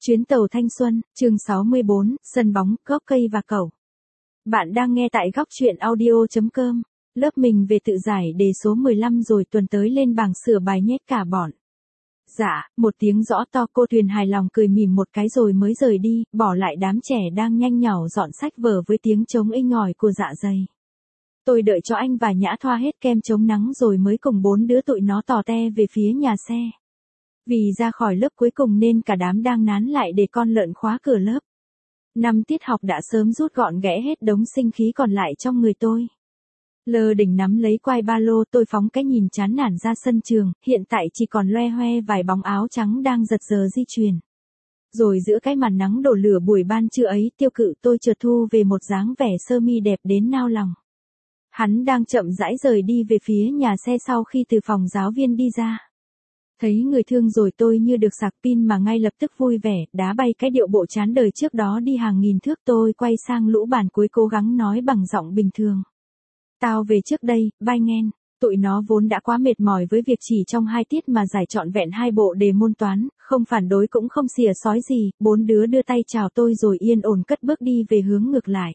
Chuyến tàu thanh xuân, chương 64, sân bóng, gốc cây và cẩu. Bạn đang nghe tại góc truyện audio.com. Lớp mình về tự giải đề số 15 rồi, tuần tới lên bảng sửa bài nhét cả bọn. Dạ, một tiếng rõ to. Cô Tuyền hài lòng cười mỉm một cái rồi mới rời đi, bỏ lại đám trẻ đang nhanh nhảu dọn sách vở với tiếng trống inh ỏi của dạ dày. Tôi đợi cho anh và Nhã thoa hết kem chống nắng rồi mới cùng 4 đứa tụi nó tò te về phía nhà xe. Vì ra khỏi lớp cuối cùng nên cả đám đang nán lại để con lợn khóa cửa lớp. 5 tiết học đã sớm rút gọn ghẽ hết đống sinh khí còn lại trong người tôi. Lơ đỉnh nắm lấy quai ba lô, tôi phóng cái nhìn chán nản ra sân trường, hiện tại chỉ còn loe hoe vài bóng áo trắng đang giật giờ di chuyển. Rồi giữa cái màn nắng đổ lửa buổi ban trưa ấy, Tiêu Cự tôi chợt thu về một dáng vẻ sơ mi đẹp đến nao lòng. Hắn đang chậm rãi rời đi về phía nhà xe sau khi từ phòng giáo viên đi ra. Thấy người thương rồi tôi như được sạc pin mà ngay lập tức vui vẻ, đá bay cái điệu bộ chán đời trước đó đi hàng nghìn thước. Tôi quay sang lũ bàn cuối cố gắng nói bằng giọng bình thường. Tao về trước đây, bye nghen. Tụi nó vốn đã quá mệt mỏi với việc chỉ trong 2 tiết mà giải trọn vẹn 2 bộ đề môn toán, không phản đối cũng không xìa xói gì. 4 đứa đưa tay chào tôi rồi yên ổn cất bước đi về hướng ngược lại.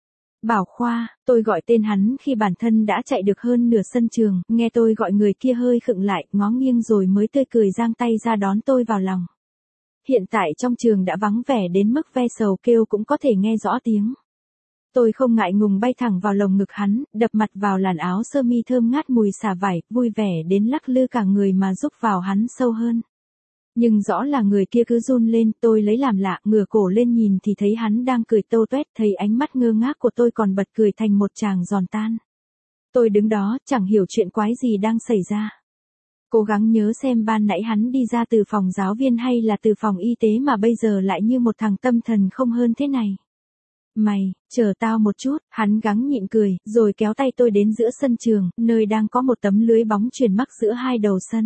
Bảo Khoa, tôi gọi tên hắn khi bản thân đã chạy được hơn nửa sân trường, nghe tôi gọi người kia hơi khựng lại, ngó nghiêng rồi mới tươi cười giang tay ra đón tôi vào lòng. Hiện tại trong trường đã vắng vẻ đến mức ve sầu kêu cũng có thể nghe rõ tiếng. Tôi không ngại ngùng bay thẳng vào lồng ngực hắn, đập mặt vào làn áo sơ mi thơm ngát mùi xà vải, vui vẻ đến lắc lư cả người mà giúp vào hắn sâu hơn. Nhưng rõ là người kia cứ run lên, tôi lấy làm lạ, ngửa cổ lên nhìn thì thấy hắn đang cười tâu tuét, thấy ánh mắt ngơ ngác của tôi còn bật cười thành một tràng giòn tan. Tôi đứng đó, chẳng hiểu chuyện quái gì đang xảy ra. Cố gắng nhớ xem ban nãy hắn đi ra từ phòng giáo viên hay là từ phòng y tế mà bây giờ lại như một thằng tâm thần không hơn thế này. Mày, chờ tao một chút, hắn gắng nhịn cười, rồi kéo tay tôi đến giữa sân trường, nơi đang có một tấm lưới bóng chuyền mắc giữa hai đầu sân.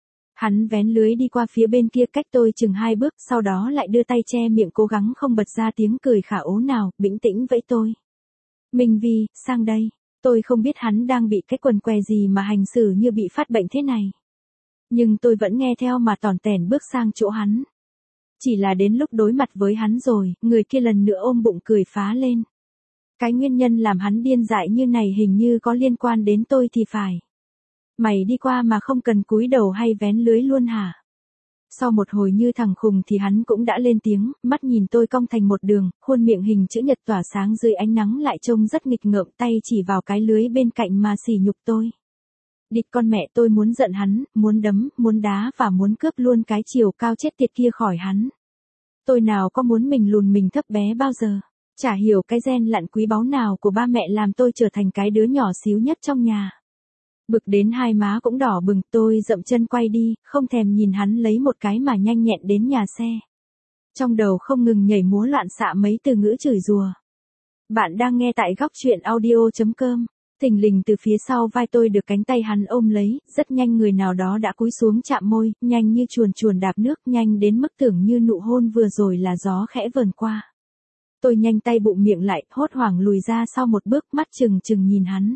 Hắn vén lưới đi qua phía bên kia cách tôi chừng 2 bước, sau đó lại đưa tay che miệng cố gắng không bật ra tiếng cười khả ố nào, bĩnh tĩnh vẫy tôi. Minh Vi, sang đây. Tôi không biết hắn đang bị cái quần què gì mà hành xử như bị phát bệnh thế này. Nhưng tôi vẫn nghe theo mà tỏn tẻn bước sang chỗ hắn. Chỉ là đến lúc đối mặt với hắn rồi, người kia lần nữa ôm bụng cười phá lên. Cái nguyên nhân làm hắn điên dại như này hình như có liên quan đến tôi thì phải. Mày đi qua mà không cần cúi đầu hay vén lưới luôn hả? Sau một hồi như thằng khùng thì hắn cũng đã lên tiếng, mắt nhìn tôi cong thành một đường, khuôn miệng hình chữ nhật tỏa sáng dưới ánh nắng lại trông rất nghịch ngợm, tay chỉ vào cái lưới bên cạnh mà sỉ nhục tôi. Địt con mẹ, tôi muốn giận hắn, muốn đấm, muốn đá và muốn cướp luôn cái chiều cao chết tiệt kia khỏi hắn. Tôi nào có muốn mình lùn mình thấp bé bao giờ. Chả hiểu cái gen lặn quý báu nào của ba mẹ làm tôi trở thành cái đứa nhỏ xíu nhất trong nhà. Bực đến hai má cũng đỏ bừng, tôi dậm chân quay đi, không thèm nhìn hắn lấy một cái mà nhanh nhẹn đến nhà xe. Trong đầu không ngừng nhảy múa loạn xạ mấy từ ngữ chửi rủa. Bạn đang nghe tại góc truyện audio.com. Thình lình từ phía sau vai tôi được cánh tay hắn ôm lấy, rất nhanh người nào đó đã cúi xuống chạm môi, nhanh như chuồn chuồn đạp nước, nhanh đến mức tưởng như nụ hôn vừa rồi là gió khẽ vờn qua. Tôi nhanh tay bụng miệng lại, hốt hoảng lùi ra sau một bước, mắt trừng trừng nhìn hắn.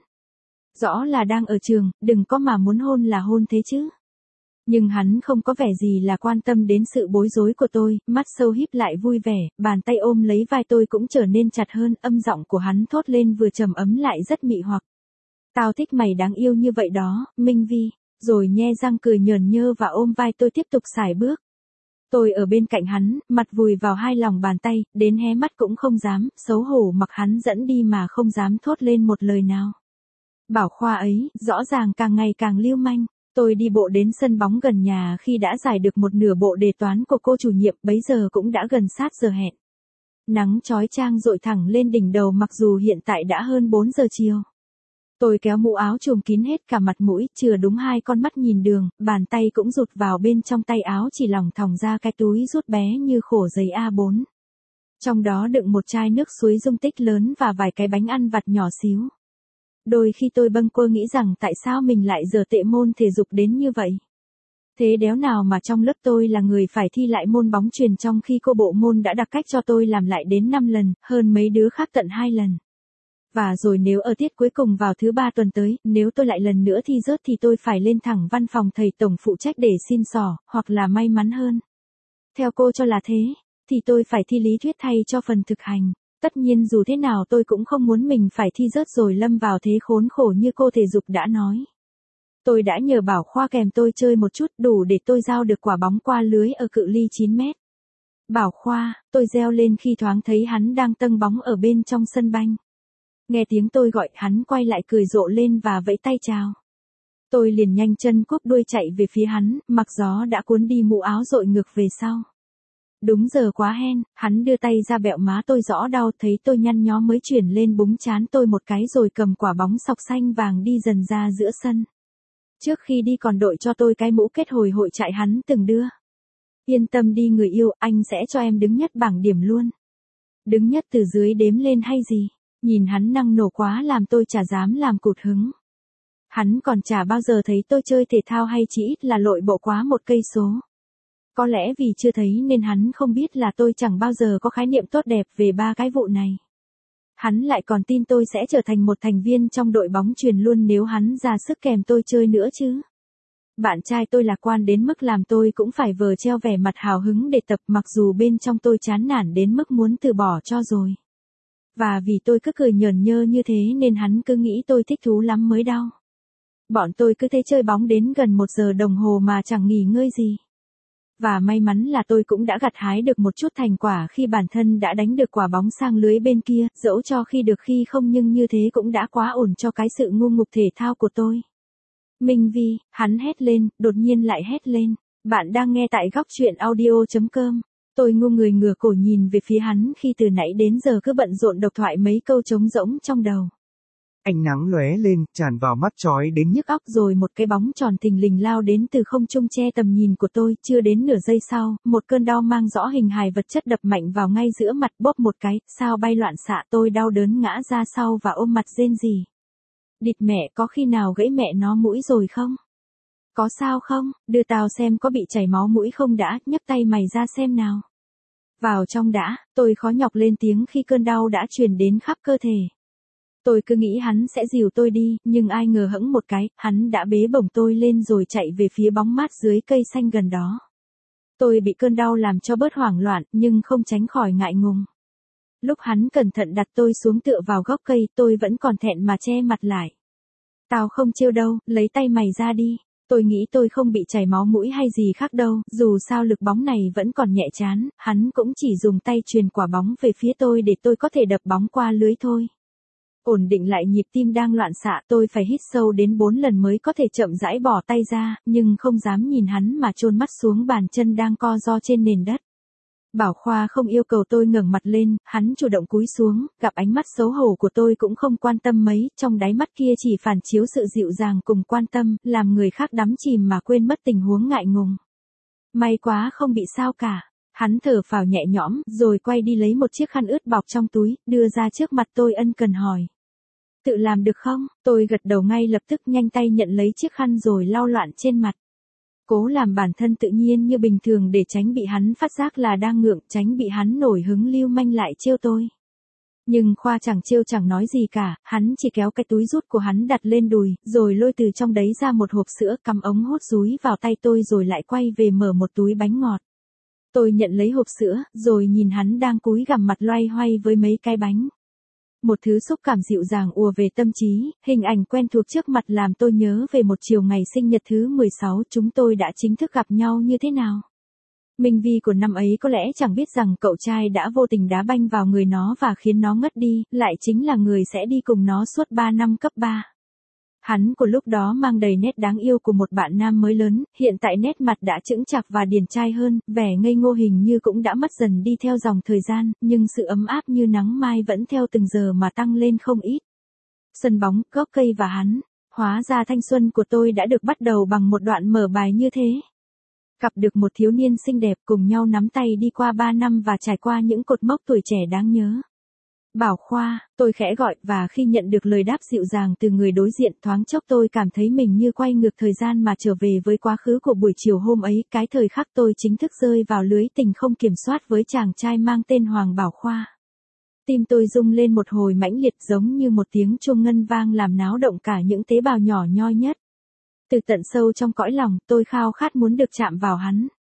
Rõ là đang ở trường, đừng có mà muốn hôn là hôn thế chứ. Nhưng hắn không có vẻ gì là quan tâm đến sự bối rối của tôi, mắt sâu híp lại vui vẻ, bàn tay ôm lấy vai tôi cũng trở nên chặt hơn, âm giọng của hắn thốt lên vừa trầm ấm lại rất mị hoặc. Tao thích mày đáng yêu như vậy đó, Minh Vi, rồi nhe răng cười nhờn nhơ và ôm vai tôi tiếp tục sải bước. Tôi ở bên cạnh hắn, mặt vùi vào hai lòng bàn tay, đến hé mắt cũng không dám, xấu hổ mặc hắn dẫn đi mà không dám thốt lên một lời nào. Bảo Khoa ấy, rõ ràng càng ngày càng lưu manh. Tôi đi bộ đến sân bóng gần nhà khi đã giải được một nửa bộ đề toán của cô chủ nhiệm, bấy giờ cũng đã gần sát giờ hẹn. Nắng chói chang dội thẳng lên đỉnh đầu mặc dù hiện tại đã hơn 4 giờ chiều. Tôi kéo mũ áo trùm kín hết cả mặt mũi, chừa đúng 2 con mắt nhìn đường, bàn tay cũng rụt vào bên trong tay áo chỉ lỏng thòng ra cái túi rút bé như khổ giấy A4. Trong đó đựng một chai nước suối dung tích lớn và vài cái bánh ăn vặt nhỏ xíu. Đôi khi tôi bâng quơ nghĩ rằng tại sao mình lại dở tệ môn thể dục đến như vậy. Thế đéo nào mà trong lớp tôi là người phải thi lại môn bóng chuyền trong khi cô bộ môn đã đặc cách cho tôi làm lại đến 5 lần, hơn mấy đứa khác tận 2 lần. Và rồi nếu ở tiết cuối cùng vào thứ 3 tuần tới, nếu tôi lại lần nữa thi rớt thì tôi phải lên thẳng văn phòng thầy tổng phụ trách để xin xỏ, hoặc là may mắn hơn. Theo cô cho là thế. thì tôi phải thi lý thuyết thay cho phần thực hành. Tất nhiên dù thế nào tôi cũng không muốn mình phải thi rớt rồi lâm vào thế khốn khổ như cô thể dục đã nói. Tôi đã nhờ Bảo Khoa kèm tôi chơi một chút đủ để tôi giao được quả bóng qua lưới ở cự ly 9 mét. Bảo Khoa, tôi reo lên khi thoáng thấy hắn đang tâng bóng ở bên trong sân banh. Nghe tiếng tôi gọi, hắn quay lại cười rộ lên và vẫy tay chào. Tôi liền nhanh chân cúp đuôi chạy về phía hắn, mặc gió đã cuốn đi mũ áo dội ngược về sau. Đúng giờ quá hen, hắn đưa tay ra bẹo má tôi rõ đau, thấy tôi nhăn nhó mới chuyển lên búng trán tôi một cái rồi cầm quả bóng sọc xanh vàng đi dần ra giữa sân. Trước khi đi còn đội cho tôi cái mũ kết hồi hội trại hắn từng đưa. Yên tâm đi người yêu, anh sẽ cho em đứng nhất bảng điểm luôn. Đứng nhất từ dưới đếm lên hay gì? Nhìn hắn năng nổ quá làm tôi chả dám làm cụt hứng. Hắn còn chả bao giờ thấy tôi chơi thể thao hay chỉ ít là lội bộ quá 1 cây số. Có lẽ vì chưa thấy nên hắn không biết là tôi chẳng bao giờ có khái niệm tốt đẹp về 3 cái vụ này. Hắn lại còn tin tôi sẽ trở thành một thành viên trong đội bóng chuyền luôn nếu hắn ra sức kèm tôi chơi nữa chứ. Bạn trai tôi lạc quan đến mức làm tôi cũng phải vờ treo vẻ mặt hào hứng để tập mặc dù bên trong tôi chán nản đến mức muốn từ bỏ cho rồi. Và vì tôi cứ cười nhởn nhơ như thế nên hắn cứ nghĩ tôi thích thú lắm mới đau. Bọn tôi cứ thế chơi bóng đến gần 1 giờ đồng hồ mà chẳng nghỉ ngơi gì. Và may mắn là tôi cũng đã gặt hái được một chút thành quả khi bản thân đã đánh được quả bóng sang lưới bên kia, dẫu cho khi được khi không nhưng như thế cũng đã quá ổn cho cái sự ngu ngục thể thao của tôi. Minh Vi, hắn hét lên, đột nhiên lại hét lên. Bạn đang nghe tại góc truyện audio.com. Tôi ngu người ngửa cổ nhìn về phía hắn khi từ nãy đến giờ cứ bận rộn độc thoại mấy câu trống rỗng trong đầu. Ánh nắng lóe lên, tràn vào mắt chói đến nhức óc rồi một cái bóng tròn thình lình lao đến từ không trung che tầm nhìn của tôi, chưa đến nửa giây sau, một cơn đau mang rõ hình hài vật chất đập mạnh vào ngay giữa mặt bóp một cái, sao bay loạn xạ tôi đau đớn ngã ra sau và ôm mặt rên rỉ. Địt mẹ có khi nào gãy mẹ nó mũi rồi không? Có sao không, đưa tao xem có bị chảy máu mũi không đã, nhấc tay mày ra xem nào. Vào trong đã, tôi khó nhọc lên tiếng khi cơn đau đã truyền đến khắp cơ thể. Tôi cứ nghĩ hắn sẽ dìu tôi đi, nhưng ai ngờ hẫng một cái, hắn đã bế bổng tôi lên rồi chạy về phía bóng mát dưới cây xanh gần đó. Tôi bị cơn đau làm cho bớt hoảng loạn, nhưng không tránh khỏi ngại ngùng. Lúc hắn cẩn thận đặt tôi xuống tựa vào gốc cây, tôi vẫn còn thẹn mà che mặt lại. Tao không trêu đâu, lấy tay mày ra đi. Tôi nghĩ tôi không bị chảy máu mũi hay gì khác đâu, dù sao lực bóng này vẫn còn nhẹ chán, hắn cũng chỉ dùng tay truyền quả bóng về phía tôi để tôi có thể đập bóng qua lưới thôi. Ổn định lại nhịp tim đang loạn xạ, tôi phải hít sâu đến 4 lần mới có thể chậm rãi bỏ tay ra, nhưng không dám nhìn hắn mà chôn mắt xuống bàn chân đang co ro trên nền đất. Bảo Khoa không yêu cầu tôi ngẩng mặt lên, hắn chủ động cúi xuống, gặp ánh mắt xấu hổ của tôi cũng không quan tâm mấy, trong đáy mắt kia chỉ phản chiếu sự dịu dàng cùng quan tâm, làm người khác đắm chìm mà quên mất tình huống ngại ngùng. May quá không bị sao cả. Hắn thở phào nhẹ nhõm, rồi quay đi lấy một chiếc khăn ướt bọc trong túi, đưa ra trước mặt tôi ân cần hỏi. Tự làm được không? Tôi gật đầu ngay lập tức nhanh tay nhận lấy chiếc khăn rồi lau loạn trên mặt. Cố làm bản thân tự nhiên như bình thường để tránh bị hắn phát giác là đang ngượng, tránh bị hắn nổi hứng lưu manh lại trêu tôi. Nhưng Khoa chẳng trêu chẳng nói gì cả, hắn chỉ kéo cái túi rút của hắn đặt lên đùi, rồi lôi từ trong đấy ra một hộp sữa, cắm ống hút dúi vào tay tôi rồi lại quay về mở một túi bánh ngọt. Tôi nhận lấy hộp sữa, rồi nhìn hắn đang cúi gằm mặt loay hoay với mấy cái bánh. Một thứ xúc cảm dịu dàng ùa về tâm trí, hình ảnh quen thuộc trước mặt làm tôi nhớ về một chiều ngày sinh nhật thứ 16 chúng tôi đã chính thức gặp nhau như thế nào. Minh Vi của năm ấy có lẽ chẳng biết rằng cậu trai đã vô tình đá banh vào người nó và khiến nó ngất đi, lại chính là người sẽ đi cùng nó suốt 3 năm cấp 3. Hắn của lúc đó mang đầy nét đáng yêu của một bạn nam mới lớn, hiện tại nét mặt đã chững chạc và điển trai hơn, vẻ ngây ngô hình như cũng đã mất dần đi theo dòng thời gian, nhưng sự ấm áp như nắng mai vẫn theo từng giờ mà tăng lên không ít. Sân bóng, gốc cây và hắn, hóa ra thanh xuân của tôi đã được bắt đầu bằng một đoạn mở bài như thế. Gặp được một thiếu niên xinh đẹp cùng nhau nắm tay đi qua 3 năm và trải qua những cột mốc tuổi trẻ đáng nhớ. Bảo Khoa, tôi khẽ gọi và khi nhận được lời đáp dịu dàng từ người đối diện thoáng chốc tôi cảm thấy mình như quay ngược thời gian mà trở về với quá khứ của buổi chiều hôm ấy, cái thời khắc tôi chính thức rơi vào lưới tình không kiểm soát với chàng trai mang tên Hoàng Bảo Khoa. Tim tôi rung lên một hồi mãnh liệt giống như một tiếng chuông ngân vang làm náo động cả những tế bào nhỏ nhoi nhất. Từ tận sâu trong cõi lòng tôi khao khát muốn được chạm vào hắn.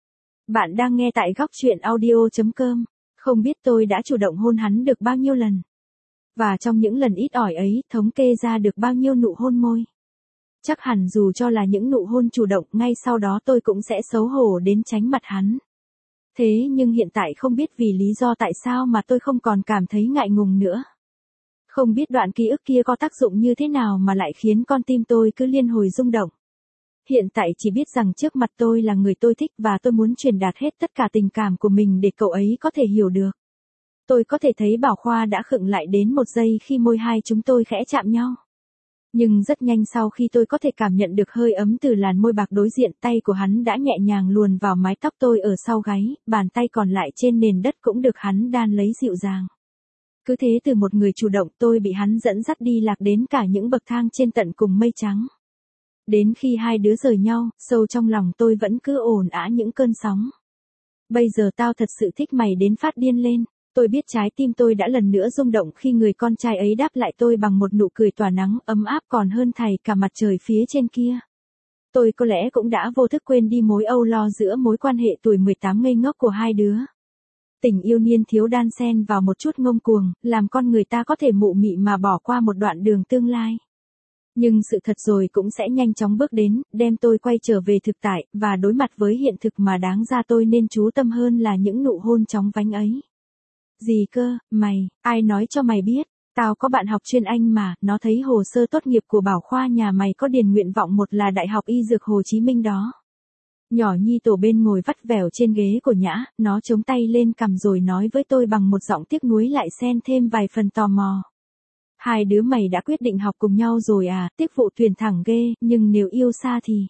Bạn đang nghe tại góc chuyện audio.com. Không biết tôi đã chủ động hôn hắn được bao nhiêu lần. Và trong những lần ít ỏi ấy, thống kê ra được bao nhiêu nụ hôn môi. Chắc hẳn dù cho là những nụ hôn chủ động, ngay sau đó tôi cũng sẽ xấu hổ đến tránh mặt hắn. Thế nhưng hiện tại không biết vì lý do tại sao mà tôi không còn cảm thấy ngại ngùng nữa. Không biết đoạn ký ức kia có tác dụng như thế nào mà lại khiến con tim tôi cứ liên hồi rung động. Hiện tại chỉ biết rằng trước mặt tôi là người tôi thích và tôi muốn truyền đạt hết tất cả tình cảm của mình để cậu ấy có thể hiểu được. Tôi có thể thấy Bảo Khoa đã khựng lại đến một giây khi môi hai chúng tôi khẽ chạm nhau. Nhưng rất nhanh sau khi tôi có thể cảm nhận được hơi ấm từ làn môi bạc đối diện, tay của hắn đã nhẹ nhàng luồn vào mái tóc tôi ở sau gáy, bàn tay còn lại trên nền đất cũng được hắn đan lấy dịu dàng. Cứ thế từ một người chủ động tôi bị hắn dẫn dắt đi lạc đến cả những bậc thang trên tận cùng mây trắng. Đến khi hai đứa rời nhau, sâu trong lòng tôi vẫn cứ ồn ào những cơn sóng. Bây giờ tao thật sự thích mày đến phát điên lên. Tôi biết trái tim tôi đã lần nữa rung động khi người con trai ấy đáp lại tôi bằng một nụ cười tỏa nắng ấm áp còn hơn thảy cả mặt trời phía trên kia. Tôi có lẽ cũng đã vô thức quên đi mối âu lo giữa mối quan hệ tuổi 18 ngây ngốc của hai đứa. Tình yêu niên thiếu đan xen vào một chút ngông cuồng, làm con người ta có thể mụ mị mà bỏ qua một đoạn đường tương lai. Nhưng sự thật rồi cũng sẽ nhanh chóng bước đến, đem tôi quay trở về thực tại, và đối mặt với hiện thực mà đáng ra tôi nên chú tâm hơn là những nụ hôn chóng vánh ấy. Gì cơ, mày, ai nói cho mày biết, tao có bạn học chuyên Anh mà, nó thấy hồ sơ tốt nghiệp của Bảo Khoa nhà mày có điền nguyện vọng một là Đại học Y Dược Hồ Chí Minh đó. Nhỏ Nhi tổ bên ngồi vắt vẻo trên ghế của Nhã, nó chống tay lên cằm rồi nói với tôi bằng một giọng tiếc nuối lại xen thêm vài phần tò mò. Hai đứa mày đã quyết định học cùng nhau rồi à, tiếc vụ tuyển thẳng ghê, nhưng nếu yêu xa thì...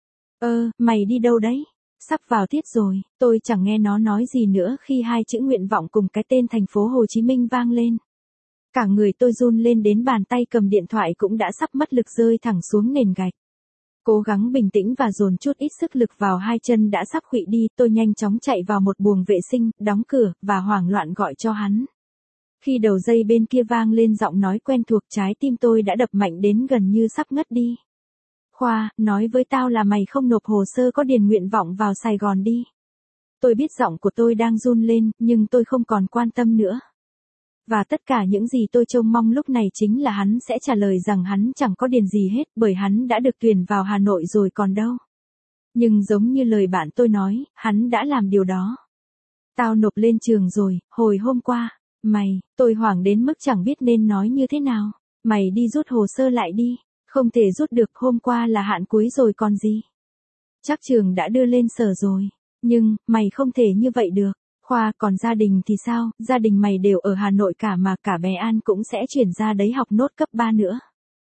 Mày đi đâu đấy? Sắp vào tiết rồi, tôi chẳng nghe nó nói gì nữa khi hai chữ nguyện vọng cùng cái tên thành phố Hồ Chí Minh vang lên. Cả người tôi run lên đến bàn tay cầm điện thoại cũng đã sắp mất lực rơi thẳng xuống nền gạch. Cố gắng bình tĩnh và dồn chút ít sức lực vào hai chân đã sắp khuỵu đi, tôi nhanh chóng chạy vào một buồng vệ sinh, đóng cửa, và hoảng loạn gọi cho hắn. Khi đầu dây bên kia vang lên giọng nói quen thuộc, trái tim tôi đã đập mạnh đến gần như sắp ngất đi. Khoa, nói với tao là mày không nộp hồ sơ có điền nguyện vọng vào Sài Gòn đi. Tôi biết giọng của tôi đang run lên, nhưng tôi không còn quan tâm nữa. Và tất cả những gì tôi trông mong lúc này chính là hắn sẽ trả lời rằng hắn chẳng có điền gì hết, bởi hắn đã được tuyển vào Hà Nội rồi còn đâu. Nhưng giống như lời bạn tôi nói, hắn đã làm điều đó. Tao nộp lên trường rồi, hồi hôm qua. Mày, tôi hoảng đến mức chẳng biết nên nói như thế nào. Mày đi rút hồ sơ lại đi. Không thể rút được, hôm qua là hạn cuối rồi còn gì. Chắc trường đã đưa lên sở rồi. Nhưng, mày không thể như vậy được. Khoa, còn gia đình thì sao? Gia đình mày đều ở Hà Nội cả mà, cả bé An cũng sẽ chuyển ra đấy học nốt cấp 3 nữa.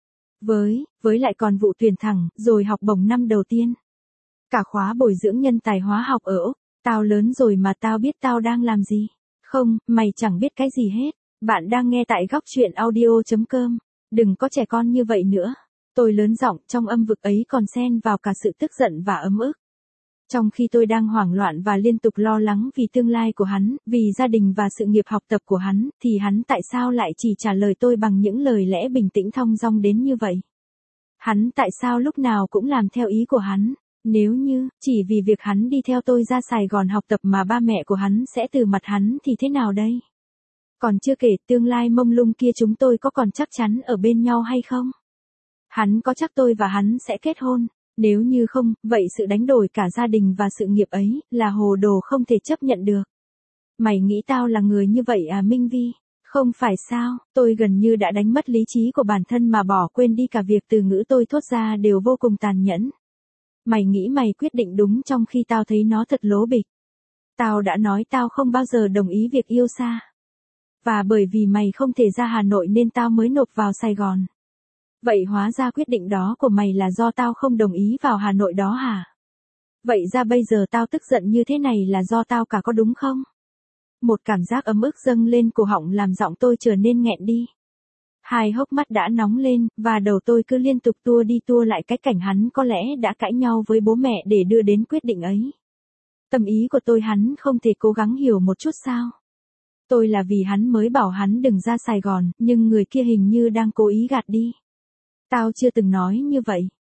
Với lại còn vụ tuyển thẳng, rồi học bổng năm đầu tiên. Cả khóa bồi dưỡng nhân tài hóa học ở Úc. Tao lớn rồi mà tao biết tao đang làm gì. Không, mày chẳng biết cái gì hết. Bạn đang nghe tại góc chuyện audio.com. Đừng có trẻ con như vậy nữa. Tôi lớn giọng, trong âm vực ấy còn xen vào cả sự tức giận và ấm ức. Trong khi tôi đang hoảng loạn và liên tục lo lắng vì tương lai của hắn, vì gia đình và sự nghiệp học tập của hắn, thì hắn tại sao lại chỉ trả lời tôi bằng những lời lẽ bình tĩnh thong dong đến như vậy? Hắn tại sao lúc nào cũng làm theo ý của hắn? Nếu như, chỉ vì việc hắn đi theo tôi ra Sài Gòn học tập mà ba mẹ của hắn sẽ từ mặt hắn thì thế nào đây? Còn chưa kể tương lai mông lung kia chúng tôi có còn chắc chắn ở bên nhau hay không? Hắn có chắc tôi và hắn sẽ kết hôn? Nếu như không, vậy sự đánh đổi cả gia đình và sự nghiệp ấy, là hồ đồ không thể chấp nhận được. Mày nghĩ tao là người như vậy à Minh Vi? Không phải sao, tôi gần như đã đánh mất lý trí của bản thân mà bỏ quên đi cả việc từ ngữ tôi thốt ra đều vô cùng tàn nhẫn. Mày nghĩ mày quyết định đúng trong khi tao thấy nó thật lố bịch. Tao đã nói tao không bao giờ đồng ý việc yêu xa. Và bởi vì mày không thể ra Hà Nội nên tao mới nộp vào Sài Gòn. Vậy hóa ra quyết định đó của mày là do tao không đồng ý vào Hà Nội đó hả? Vậy ra bây giờ tao tức giận như thế này là do tao cả có đúng không? Một cảm giác ấm ức dâng lên cổ họng làm giọng tôi trở nên nghẹn đi. Hai hốc mắt đã nóng lên, và đầu tôi cứ liên tục tua đi tua lại cái cảnh hắn có lẽ đã cãi nhau với bố mẹ để đưa đến quyết định ấy. Tâm ý của tôi hắn không thể cố gắng hiểu một chút sao? Tôi là vì hắn mới bảo hắn đừng ra Sài Gòn, nhưng người kia hình như đang cố ý gạt đi. Tao chưa từng nói như vậy.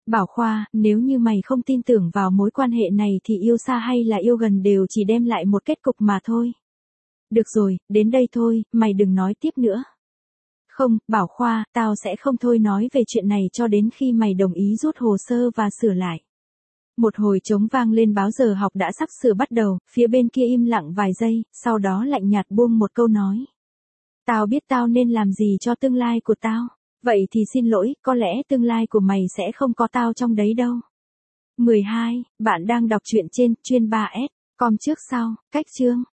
Bảo Khoa, nếu như mày không tin tưởng vào mối quan hệ này thì yêu xa hay là yêu gần đều chỉ đem lại một kết cục mà thôi. Được rồi, đến đây thôi, mày đừng nói tiếp nữa. Không, Bảo Khoa, tao sẽ không thôi nói về chuyện này cho đến khi mày đồng ý rút hồ sơ và sửa lại. Một hồi trống vang lên báo giờ học đã sắp sửa bắt đầu, phía bên kia im lặng vài giây, sau đó lạnh nhạt buông một câu nói. Tao biết tao nên làm gì cho tương lai của tao. Vậy thì xin lỗi, có lẽ tương lai của mày sẽ không có tao trong đấy đâu. 12. Bạn đang đọc truyện trên chuyên 3S. Com trước sau, cách chương.